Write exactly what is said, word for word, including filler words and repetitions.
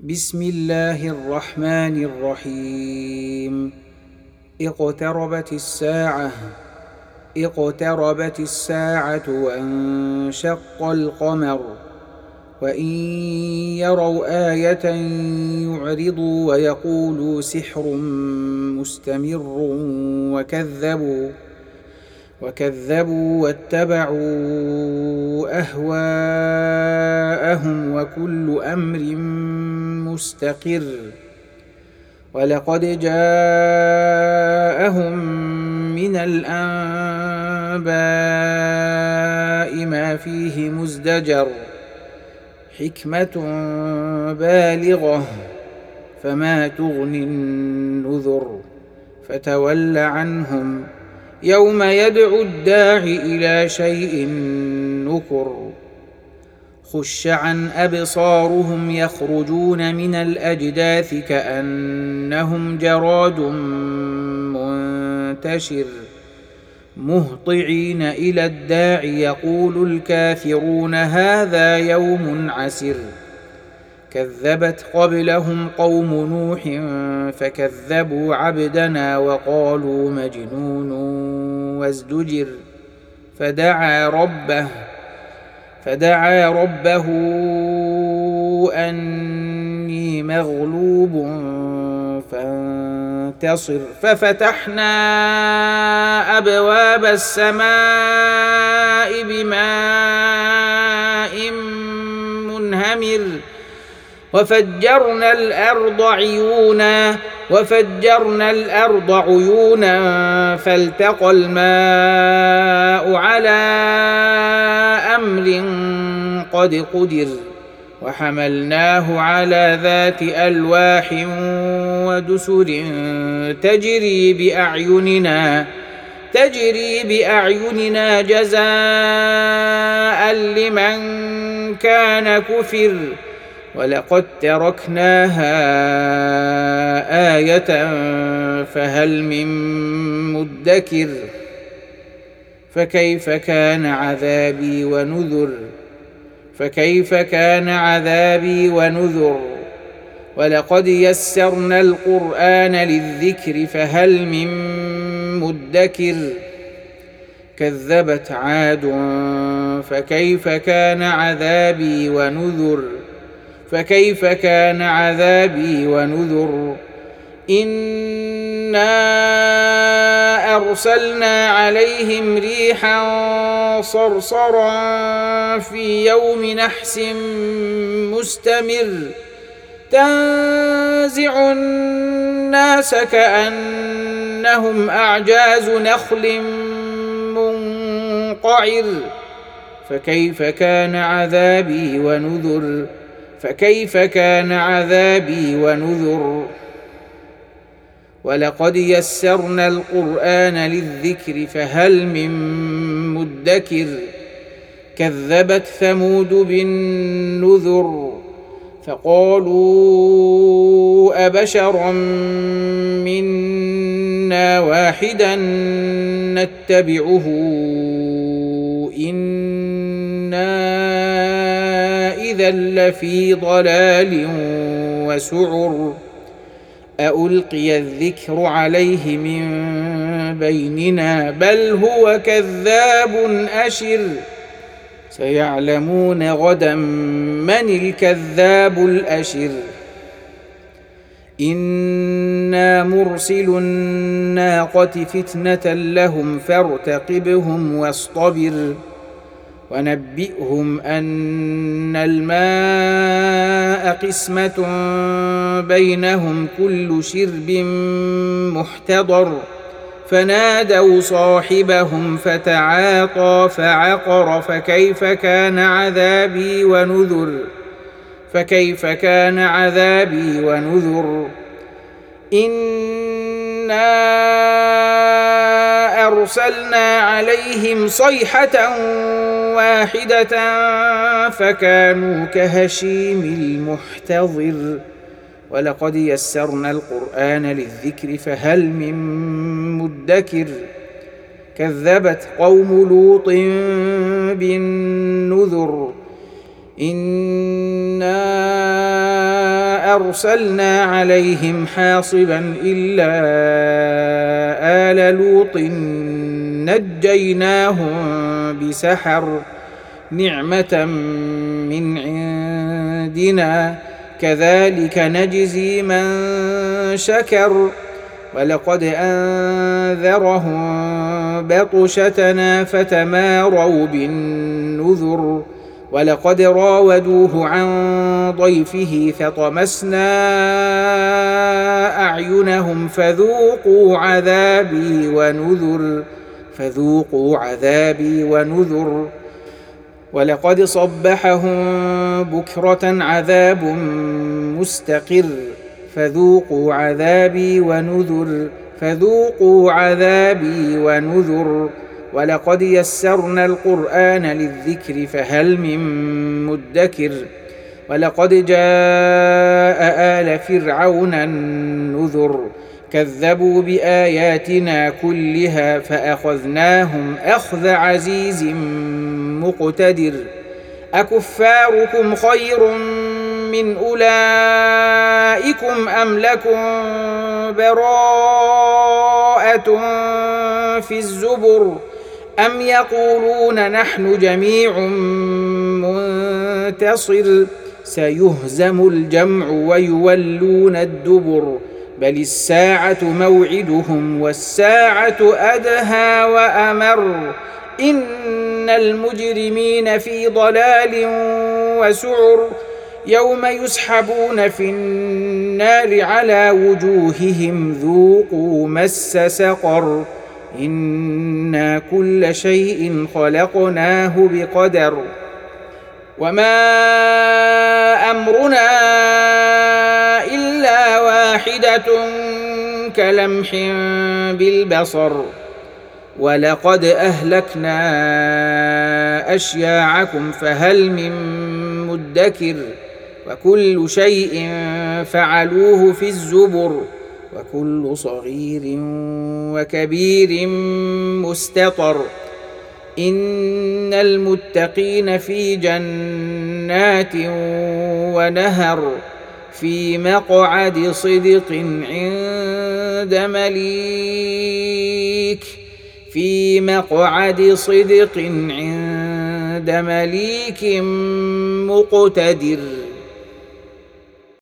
بسم الله الرحمن الرحيم اقتربت الساعة اقتربت الساعة وانشق القمر وإن يروا آية يعرضوا ويقولوا سحر مستمر وكذبوا وكذبوا واتبعوا أهواءهم وكل أمر مستقر ولقد جاءهم من الأنباء ما فيه مزدجر حكمة بالغة فما تغني النذر فتول عنهم يوم يدعو الداع إلى شيء نكر خش عن أبصارهم يخرجون من الأجداث كأنهم جراد منتشر مهطعين إلى الداع يقول الكافرون هذا يوم عسر كذبت قبلهم قوم نوح فكذبوا عبدنا وقالوا مجنون وازدجر فدعا ربه فدعا ربه أني مغلوب فانتصر ففتحنا أبواب السماء بماء منهمر وفجرنا الأرض عيونا وفجرنا الأرض عيونا فالتقى الماء على أمر قد قدر وحملناه على ذات ألواح ودسر تجري بأعيننا تجري بأعيننا جزاء لمن كان كفر ولقد تركناها آية فهل من مدكر فكيف كان عذابي ونذر فكيف كان عذابي ونذر ولقد يسرنا القرآن للذكر فهل من مدكر كذبت عاد فكيف كان عذابي ونذر فكيف كان عذابي ونذر إنا أرسلنا عليهم ريحا صرصرا في يوم نحس مستمر تنزع الناس كأنهم أعجاز نخل منقعر فكيف كان عذابي ونذر فكيف كان عذابي ونذر ولقد يسرنا القرآن للذكر فهل من مدكر كذبت ثمود بالنذر فقالوا أبشرا منا واحدا نتبعه إنا إذا لفي ضلال وسعر ألقي الذكر عليه من بيننا بل هو كذاب أشر سيعلمون غدا من الكذاب الأشر إنا مرسل الناقة فتنة لهم فارتقبهم واصطبر ونبئهم أن الماء قسمة بينهم كل شرب محتضر فنادوا صاحبهم فتعاطى فعقر فكيف كان عذابي ونذر فكيف كان عذابي ونذر إنا أرسلنا عليهم صيحة واحدة فكانوا كهشيم المحتضر ولقد يسرنا القرآن للذكر فهل من مدكر كذبت قوم لوط بالنذر إنا أرسلنا عليهم حاصبا إلا آل لوط نجيناهم بسحر نعمة من عندنا كذلك نجزي من شكر ولقد أنذرهم بطشتنا فتماروا بالنذر ولقد راودوه عن ضيفه فطمسنا أعينهم فذوقوا عذابي ونذر فذوقوا عذابي ونذر ولقد صبحهم بكرة عذاب مستقر فذوقوا عذابي ونذر فذوقوا عذابي ونذر ولقد يسرنا القرآن للذكر فهل من مدكر ولقد جاء آل فرعون النذر كذبوا بآياتنا كلها فأخذناهم أخذ عزيز مقتدر أكفاركم خير من أولئكم أم لكم براءة في الزبر أم يقولون نحن جميع منتصر سيهزم الجمع ويولون الدبر بل الساعة موعدهم والساعة أدهى وأمر إن المجرمين في ضلال وسعر يوم يسحبون في النار على وجوههم ذوقوا مس سقر إنا كل شيء خلقناه بقدر وما أمرنا إلا واحدة كلمح بالبصر ولقد أهلكنا أشياعكم فهل من مدكر وكل شيء فعلوه في الزبر وكل صغير وكبير مستطر إن المتقين في جنات ونهر في مقعد صدق عند مليك في مقعد صدق عند مليك مقتدر.